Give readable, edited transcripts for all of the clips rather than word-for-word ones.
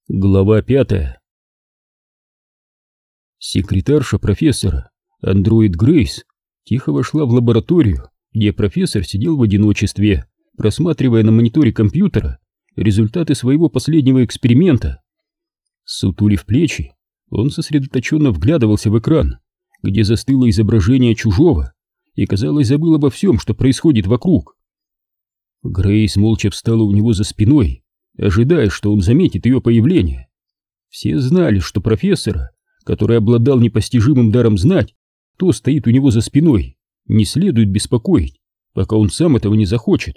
Глава 5. Секретарша профессора, андроид Грейс, тихо вошла в лабораторию, где профессор сидел в одиночестве, просматривая на мониторе компьютера результаты своего последнего эксперимента. Сутулив плечи, он сосредоточенно вглядывался в экран, где застыло изображение чужого, и, казалось, забыл обо всем, что происходит вокруг. Грейс молча встала у него за спиной, ожидая, что он заметит ее появление. Все знали, что профессора, который обладал непостижимым даром знать, кто стоит у него за спиной, не следует беспокоить, пока он сам этого не захочет.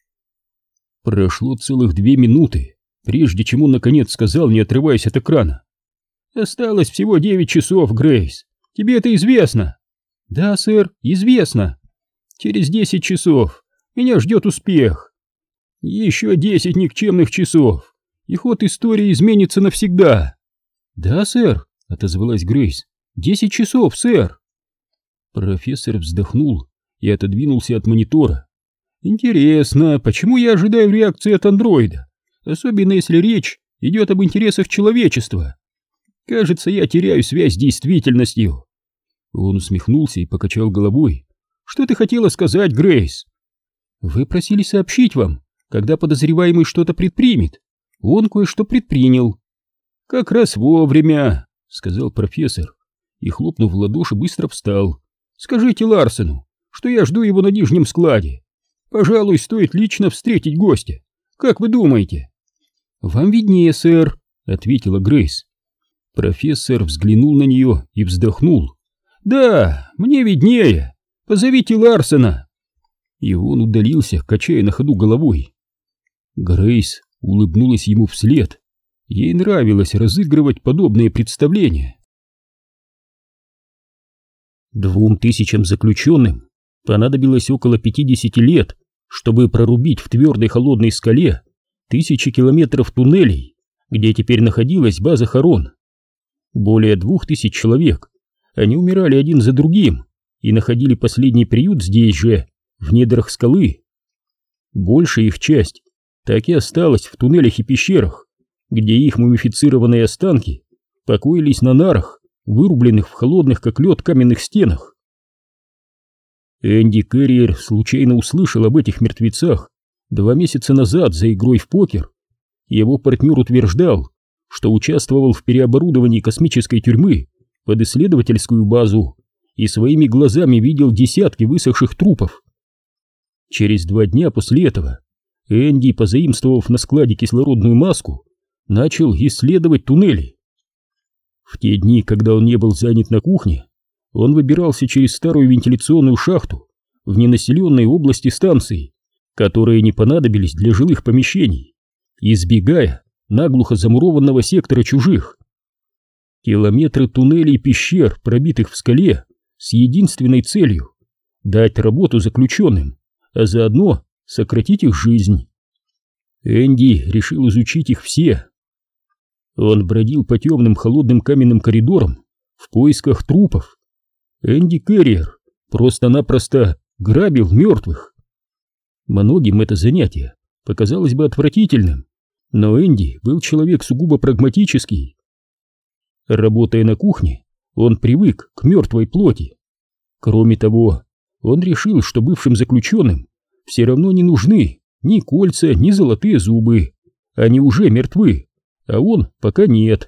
Прошло целых 2 минуты, прежде чем он наконец сказал, не отрываясь от экрана: «Осталось всего 9 часов, Грейс. Тебе это известно?» «Да, сэр, известно. Через 10 часов меня ждет успех. Еще 10 никчемных часов, и ход истории изменится навсегда». «Да, сэр», — отозвалась Грейс. 10 часов, сэр». Профессор вздохнул и отодвинулся от монитора. «Интересно, почему я ожидаю реакции от андроида, особенно если речь идет об интересах человечества? Кажется, я теряю связь с действительностью». Он усмехнулся и покачал головой. «Что ты хотела сказать, Грейс?» «Вы просили сообщить вам, когда подозреваемый что-то предпримет. Он кое-что предпринял». «Как раз вовремя», — сказал профессор, и, хлопнув в ладоши, быстро встал. «Скажите Ларсену, что я жду его на нижнем складе. Пожалуй, стоит лично встретить гостя. Как вы думаете?» «Вам виднее, сэр», — ответила Грейс. Профессор взглянул на нее и вздохнул. «Да, мне виднее. Позовите Ларсена». И он удалился, качая на ходу головой. Грейс улыбнулась ему вслед. Ей нравилось разыгрывать подобные представления. 2000 заключенным понадобилось около 50 лет, чтобы прорубить в твердой холодной скале 1000 километров туннелей, где теперь находилась база Харон. Более 2000 человек, они умирали один за другим и находили последний приют здесь же, в недрах скалы. Большая их часть так и осталась в туннелях и пещерах, где их мумифицированные останки покоились на нарах, вырубленных в холодных как лед каменных стенах. Энди Керриер случайно услышал об этих мертвецах 2 месяца назад за игрой в покер. Его партнер утверждал, что участвовал в переоборудовании космической тюрьмы под исследовательскую базу и своими глазами видел десятки высохших трупов. Через 2 дня после этого Энди, позаимствовав на складе кислородную маску, начал исследовать туннели. В те дни, когда он не был занят на кухне, он выбирался через старую вентиляционную шахту в ненаселенной области станции, которые не понадобились для жилых помещений, избегая наглухо замурованного сектора чужих. Километры туннелей и пещер, пробитых в скале, с единственной целью — дать работу заключенным, а заодно сократить их жизнь. Энди решил изучить их все. Он бродил по темным холодным каменным коридорам в поисках трупов. Энди Керриер просто-напросто грабил мертвых. Многим это занятие показалось бы отвратительным, но Энди был человек сугубо прагматический. Работая на кухне, он привык к мертвой плоти. Кроме того, он решил, что бывшим заключенным все равно не нужны ни кольца, ни золотые зубы. Они уже мертвы, а он пока нет.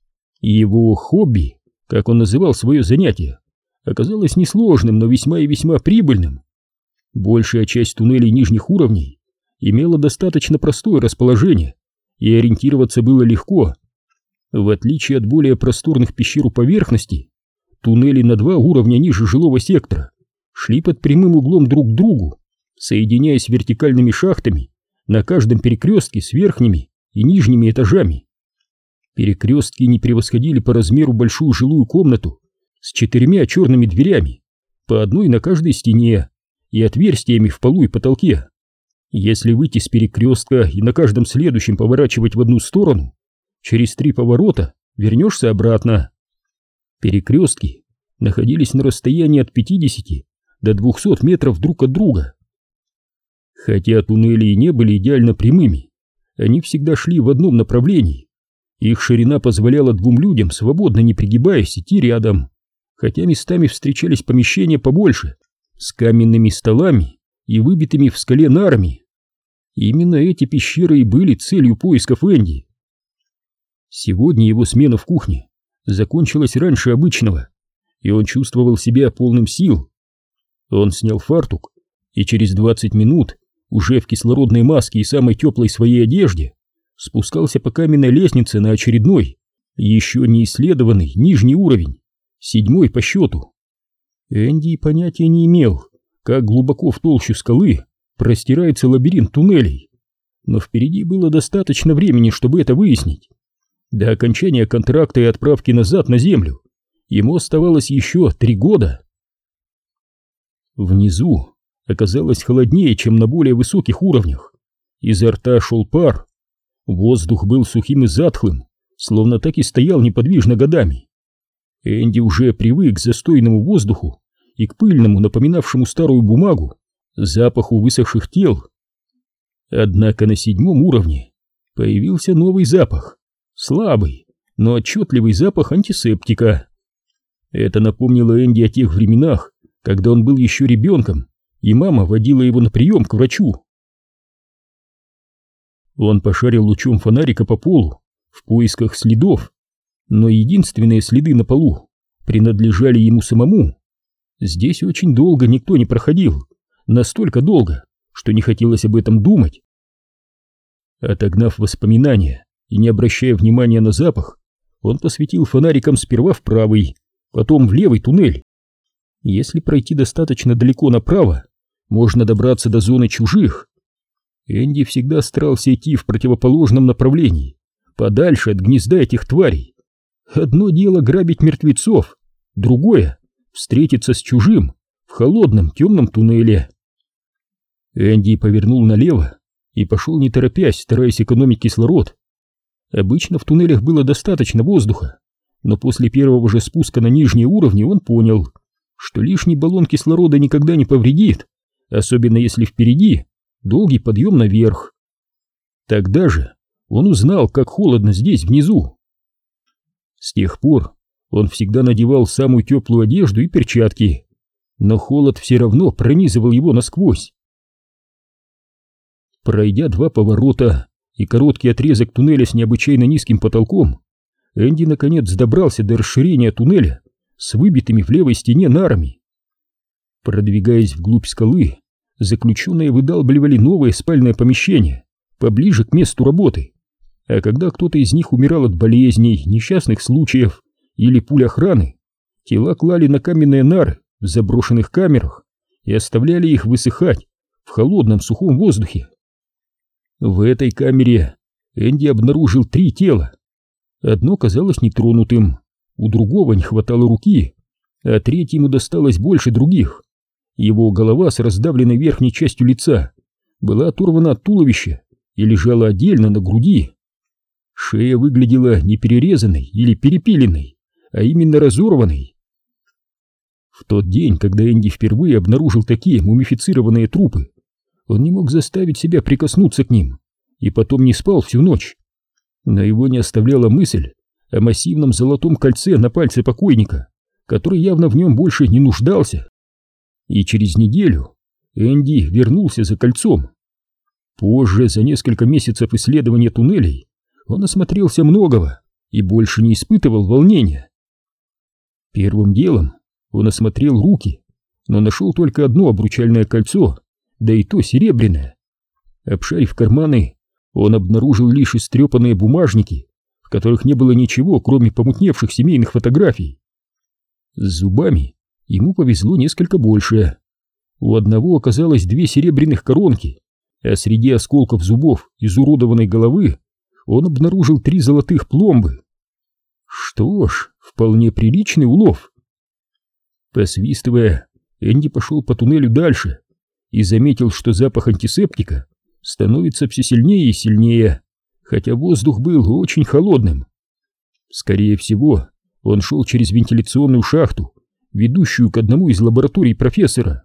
Его хобби, как он называл свое занятие, оказалось несложным, но весьма и весьма прибыльным. Большая часть туннелей нижних уровней имела достаточно простое расположение, и ориентироваться было легко. В отличие от более просторных пещер у поверхности, туннели на 2 уровня ниже жилого сектора шли под прямым углом друг к другу, соединяясь вертикальными шахтами на каждом перекрестке с верхними и нижними этажами. Перекрестки не превосходили по размеру большую жилую комнату с 4 черными дверями, по одной на каждой стене, и отверстиями в полу и потолке. Если выйти с перекрестка и на каждом следующем поворачивать в одну сторону, через 3 поворота вернешься обратно. Перекрестки находились на расстоянии от 50 до 200 метров друг от друга. Хотя туннели и не были идеально прямыми, они всегда шли в одном направлении. Их ширина позволяла двум людям, свободно не пригибаясь, идти рядом, хотя местами встречались помещения побольше, с каменными столами и выбитыми в скале нарами. Именно эти пещеры и были целью поисков Энди. Сегодня его смена в кухне закончилась раньше обычного, и он чувствовал себя полным сил. Он снял фартук, и через 20 минут, уже в кислородной маске и самой теплой своей одежде, спускался по каменной лестнице на очередной, еще не исследованный нижний уровень, 7-й по счету. Энди понятия не имел, как глубоко в толщу скалы простирается лабиринт туннелей, но впереди было достаточно времени, чтобы это выяснить. До окончания контракта и отправки назад на Землю ему оставалось еще 3 года. Внизу оказалось холоднее, чем на более высоких уровнях. Изо рта шел пар. Воздух был сухим и затхлым, словно так и стоял неподвижно годами. Энди уже привык к застойному воздуху и к пыльному, напоминавшему старую бумагу, запаху высохших тел. Однако на 7-м уровне появился новый запах, слабый, но отчетливый запах антисептика. Это напомнило Энди о тех временах, когда он был еще ребенком, и мама водила его на прием к врачу. Он пошарил лучом фонарика по полу в поисках следов, но единственные следы на полу принадлежали ему самому. Здесь очень долго никто не проходил, настолько долго, что не хотелось об этом думать. Отогнав воспоминания и не обращая внимания на запах, он посветил фонариком сперва в правый, потом в левый туннель. Если пройти достаточно далеко направо, можно добраться до зоны чужих. Энди всегда старался идти в противоположном направлении, подальше от гнезда этих тварей. Одно дело грабить мертвецов, другое — встретиться с чужим в холодном темном туннеле. Энди повернул налево и пошел не торопясь, стараясь экономить кислород. Обычно в туннелях было достаточно воздуха, но после первого же спуска на нижние уровни он понял, что лишний баллон кислорода никогда не повредит, особенно если впереди долгий подъем наверх. Тогда же он узнал, как холодно здесь внизу. С тех пор он всегда надевал самую теплую одежду и перчатки, но холод все равно пронизывал его насквозь. Пройдя 2 поворота и короткий отрезок туннеля с необычайно низким потолком, Энди наконец добрался до расширения туннеля с выбитыми в левой стене нарами. Продвигаясь вглубь скалы, заключенные выдалбливали новое спальное помещение поближе к месту работы, а когда кто-то из них умирал от болезней, несчастных случаев или пуль охраны, тела клали на каменные нары в заброшенных камерах и оставляли их высыхать в холодном сухом воздухе. В этой камере Энди обнаружил 3 тела. Одно казалось нетронутым, у другого не хватало руки, а третьему досталось больше других. Его голова с раздавленной верхней частью лица была оторвана от туловища и лежала отдельно на груди. Шея выглядела не перерезанной или перепиленной, а именно разорванной. В тот день, когда Энди впервые обнаружил такие мумифицированные трупы, он не мог заставить себя прикоснуться к ним и потом не спал всю ночь. Но его не оставляла мысль о массивном золотом кольце на пальце покойника, который явно в нем больше не нуждался. И через неделю Энди вернулся за кольцом. Позже, за несколько месяцев исследования туннелей, он осмотрелся многого и больше не испытывал волнения. Первым делом он осмотрел руки, но нашел только одно обручальное кольцо, да и то серебряное. Обшарив карманы, он обнаружил лишь истрепанные бумажники, в которых не было ничего, кроме помутневших семейных фотографий. С зубами ему повезло несколько больше. У одного оказалось 2 серебряных коронки, а среди осколков зубов изуродованной головы он обнаружил 3 золотых пломбы. Что ж, вполне приличный улов. Посвистывая, Энди пошел по туннелю дальше и заметил, что запах антисептика становится все сильнее и сильнее, хотя воздух был очень холодным. Скорее всего, он шел через вентиляционную шахту, ведущую к одному из лабораторий профессора.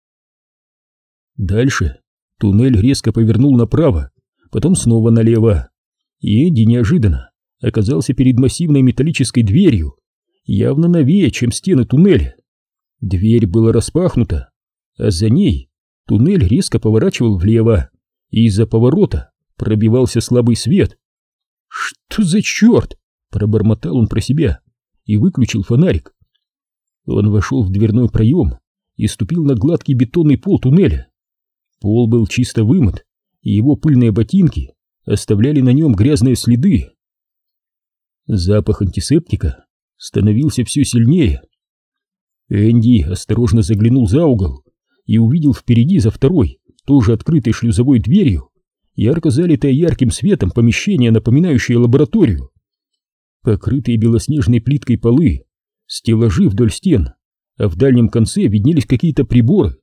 Дальше туннель резко повернул направо, потом снова налево, и Энди неожиданно оказался перед массивной металлической дверью, явно новее, чем стены туннеля. Дверь была распахнута, а за ней туннель резко поворачивал влево, и из-за поворота пробивался слабый свет. «Что за черт?» — пробормотал он про себя и выключил фонарик. Он вошел в дверной проем и ступил на гладкий бетонный пол туннеля. Пол был чисто вымыт, и его пыльные ботинки оставляли на нем грязные следы. Запах антисептика становился все сильнее. Энди осторожно заглянул за угол и увидел впереди за второй, тоже открытой шлюзовой дверью, ярко залитое ярким светом помещение, напоминающее лабораторию. Покрытые белоснежной плиткой полы, стеллажи вдоль стен, а в дальнем конце виднелись какие-то приборы.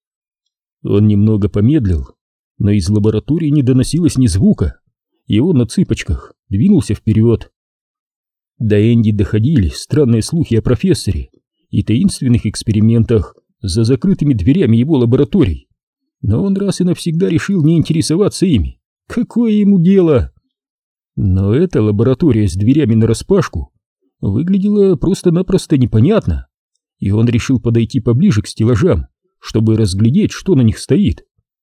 Он немного помедлил, но из лаборатории не доносилось ни звука, и он на цыпочках двинулся вперед. До Энди доходили странные слухи о профессоре и таинственных экспериментах за закрытыми дверями его лабораторий, но он раз и навсегда решил не интересоваться ими. Какое ему дело? Но эта лаборатория с дверями нараспашку выглядела просто-напросто непонятно, и он решил подойти поближе к стеллажам, чтобы разглядеть, что на них стоит.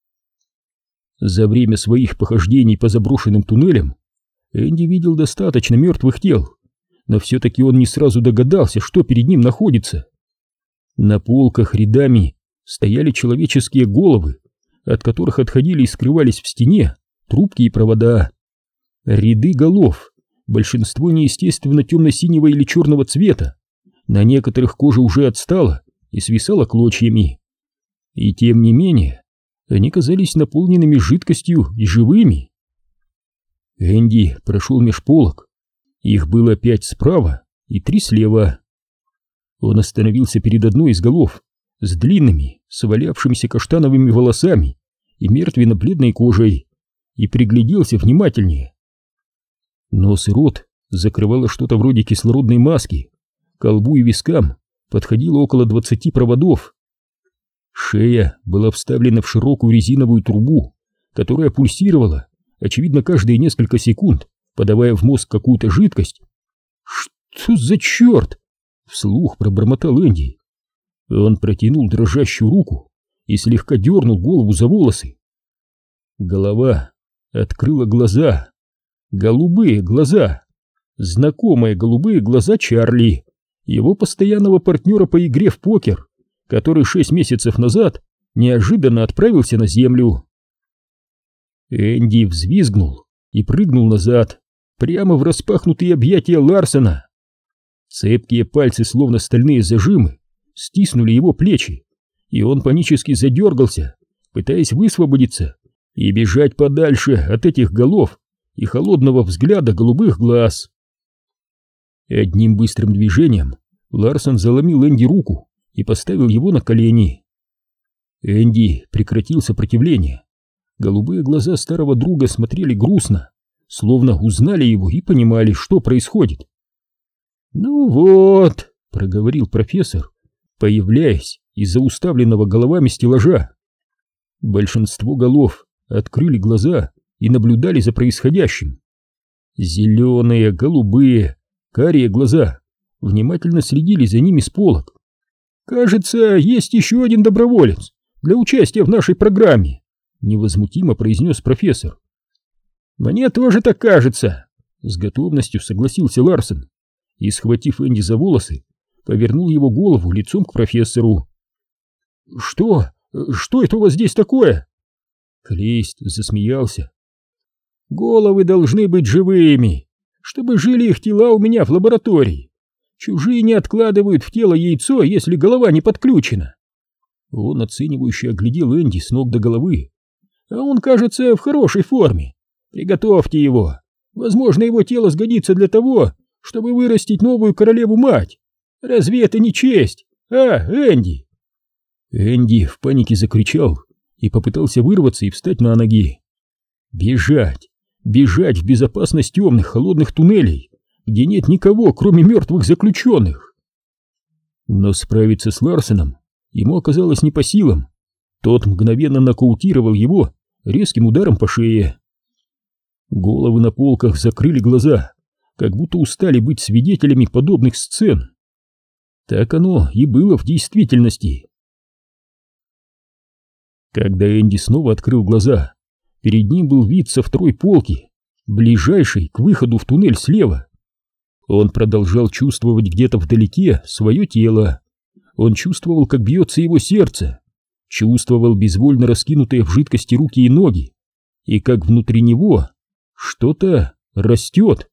За время своих похождений по заброшенным туннелям Энди видел достаточно мертвых тел, но все-таки он не сразу догадался, что перед ним находится. На полках рядами стояли человеческие головы, от которых отходили и скрывались в стене трубки и провода. Ряды голов, большинство неестественно темно-синего или черного цвета, на некоторых кожа уже отстала и свисала клочьями. И тем не менее, они казались наполненными жидкостью и живыми. Энди прошел меж полок. Их было 5 справа и 3 слева. Он остановился перед одной из голов с длинными, свалявшимися каштановыми волосами и мертвенно-бледной кожей и пригляделся внимательнее. Нос и рот закрывало что-то вроде кислородной маски, к лбу и вискам подходило около 20 проводов. Шея была вставлена в широкую резиновую трубу, которая пульсировала, очевидно, каждые несколько секунд, подавая в мозг какую-то жидкость. «Что за черт?» — вслух пробормотал Энди. Он протянул дрожащую руку и слегка дернул голову за волосы. Голова открыла глаза. Голубые глаза. Знакомые голубые глаза Чарли, его постоянного партнера по игре в покер, который 6 месяцев назад неожиданно отправился на землю. Энди взвизгнул и прыгнул назад, прямо в распахнутые объятия Ларсона. Цепкие пальцы, словно стальные зажимы, стиснули его плечи, и он панически задергался, пытаясь высвободиться и бежать подальше от этих голов и холодного взгляда голубых глаз. Одним быстрым движением Ларсон заломил Энди руку и поставил его на колени. Энди прекратил сопротивление. Голубые глаза старого друга смотрели грустно, словно узнали его и понимали, что происходит. «Ну вот», — проговорил профессор, появляясь из-за уставленного головами стеллажа. Большинство голов открыли глаза и наблюдали за происходящим. Зеленые, голубые, карие глаза внимательно следили за ними с полок. «Кажется, есть еще один доброволец для участия в нашей программе», — невозмутимо произнес профессор. «Мне тоже так кажется», — с готовностью согласился Ларсон и, схватив Энди за волосы, повернул его голову лицом к профессору. «Что? Что это у вас здесь такое?» Клейст засмеялся. «Головы должны быть живыми, чтобы жили их тела у меня в лаборатории. Чужие не откладывают в тело яйцо, если голова не подключена». Он оценивающе оглядел Энди с ног до головы. «А он, кажется, в хорошей форме. Приготовьте его. Возможно, его тело сгодится для того, чтобы вырастить новую королеву-мать. Разве это не честь? А, Энди?» Энди в панике закричал и попытался вырваться и встать на ноги. Бежать! Бежать в безопасность темных, холодных туннелей, где нет никого, кроме мертвых заключенных. Но справиться с Ларсоном ему оказалось не по силам. Тот мгновенно нокаутировал его резким ударом по шее. Головы на полках закрыли глаза, как будто устали быть свидетелями подобных сцен. Так оно и было в действительности. Когда Энди снова открыл глаза, перед ним был вид со второй полки, ближайший к выходу в туннель слева. Он продолжал чувствовать где-то вдалеке свое тело. Он чувствовал, как бьется его сердце, чувствовал безвольно раскинутые в жидкости руки и ноги, и как внутри него что-то растет.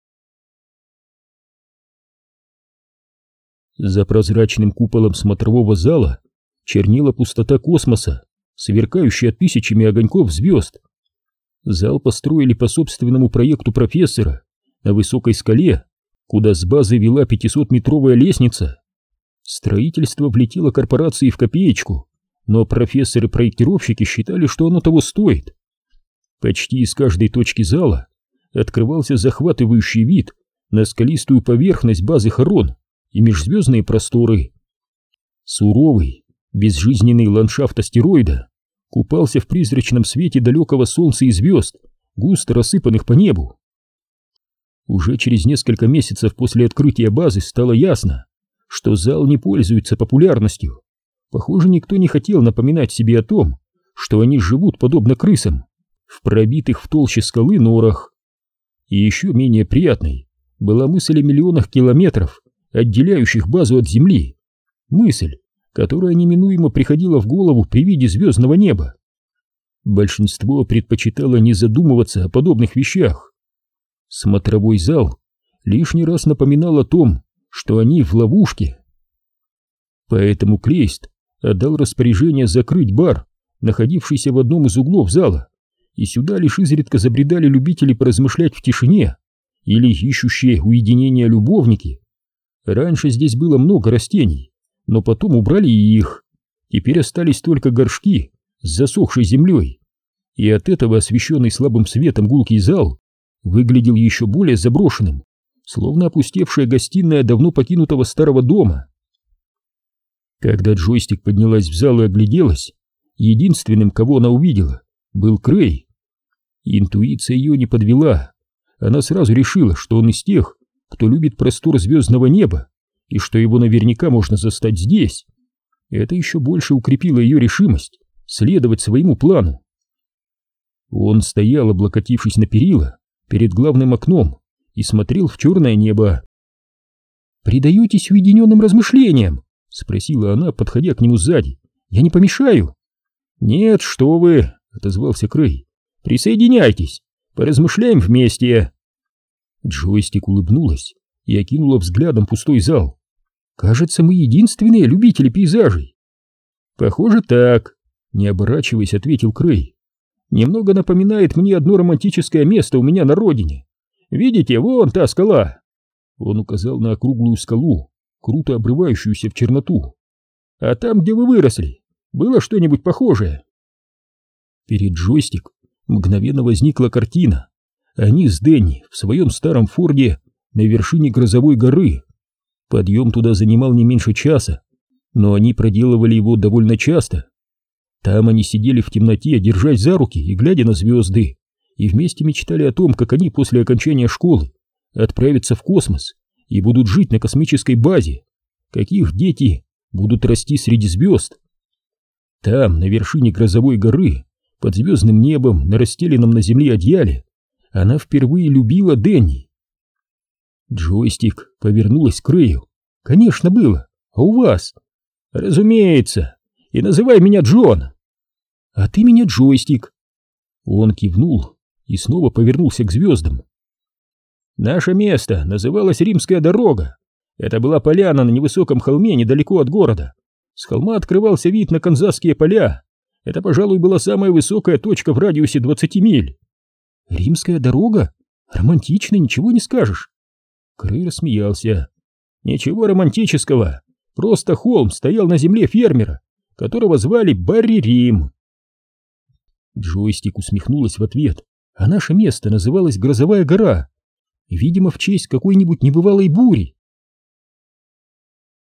За прозрачным куполом смотрового зала чернела пустота космоса, сверкающая тысячами огоньков звезд. Зал построили по собственному проекту профессора на высокой скале, куда с базы вела 500-метровая лестница. Строительство влетело корпорации в копеечку, но профессоры-проектировщики считали, что оно того стоит. Почти из каждой точки зала открывался захватывающий вид на скалистую поверхность базы Харон и межзвездные просторы. Суровый, безжизненный ландшафт астероида купался в призрачном свете далекого солнца и звезд, густо рассыпанных по небу. Уже через несколько месяцев после открытия базы стало ясно, что зал не пользуется популярностью. Похоже, никто не хотел напоминать себе о том, что они живут подобно крысам в пробитых в толще скалы норах. И еще менее приятной была мысль о миллионах километров, отделяющих базу от Земли. Мысль, которая неминуемо приходила в голову при виде звездного неба. Большинство предпочитало не задумываться о подобных вещах. Смотровой зал лишний раз напоминал о том, что они в ловушке. Поэтому Клейст отдал распоряжение закрыть бар, находившийся в одном из углов зала, и сюда лишь изредка забредали любители поразмышлять в тишине или ищущие уединения любовники. Раньше здесь было много растений, но потом убрали и их. Теперь остались только горшки с засохшей землей, и от этого освещенный слабым светом гулкий зал выглядел еще более заброшенным, словно опустевшая гостиная давно покинутого старого дома. Когда Джойстик поднялась в зал и огляделась, единственным, кого она увидела, был Крей. Интуиция ее не подвела. Она сразу решила, что он из тех, кто любит простор звездного неба, и что его наверняка можно застать здесь. Это еще больше укрепило ее решимость следовать своему плану. Он стоял, облокотившись на перила, перед главным окном и смотрел в черное небо. «Предаетесь уединенным размышлениям?» — спросила она, подходя к нему сзади. «Я не помешаю?» «Нет, что вы!» — отозвался Крей. «Присоединяйтесь, поразмышляем вместе!» Джойстик улыбнулась и окинула взглядом пустой зал. «Кажется, мы единственные любители пейзажей». «Похоже, так», — не оборачиваясь, ответил Крей. «Немного напоминает мне одно романтическое место у меня на родине. Видите, вон та скала!» Он указал на округлую скалу, круто обрывающуюся в черноту. «А там, где вы выросли, было что-нибудь похожее?» Перед Джойстик мгновенно возникла картина. Они с Дэнни в своем старом форде на вершине грозовой горы. Подъем туда занимал не меньше часа, но они проделывали его довольно часто. Там они сидели в темноте, держась за руки и глядя на звезды, и вместе мечтали о том, как они после окончания школы отправятся в космос и будут жить на космической базе, как их дети будут расти среди звезд. Там, на вершине грозовой горы, под звездным небом, на расстеленном на земле одеяле, она впервые любила Дэнни. Джойстик повернулась к Рэю. «Конечно было. А у вас?» «Разумеется. И называй меня Джон». «А ты меня Джойстик». Он кивнул и снова повернулся к звездам. «Наше место называлось Римская дорога. Это была поляна на невысоком холме недалеко от города. С холма открывался вид на Канзасские поля. Это, пожалуй, была самая высокая точка в радиусе 20 миль. Римская дорога? Романтично, ничего не скажешь. Крей рассмеялся. Ничего романтического. Просто холм стоял на земле фермера, которого звали Барри Рим. Джойстик усмехнулась в ответ. А наше место называлось Грозовая гора. Видимо, в честь какой-нибудь небывалой бури.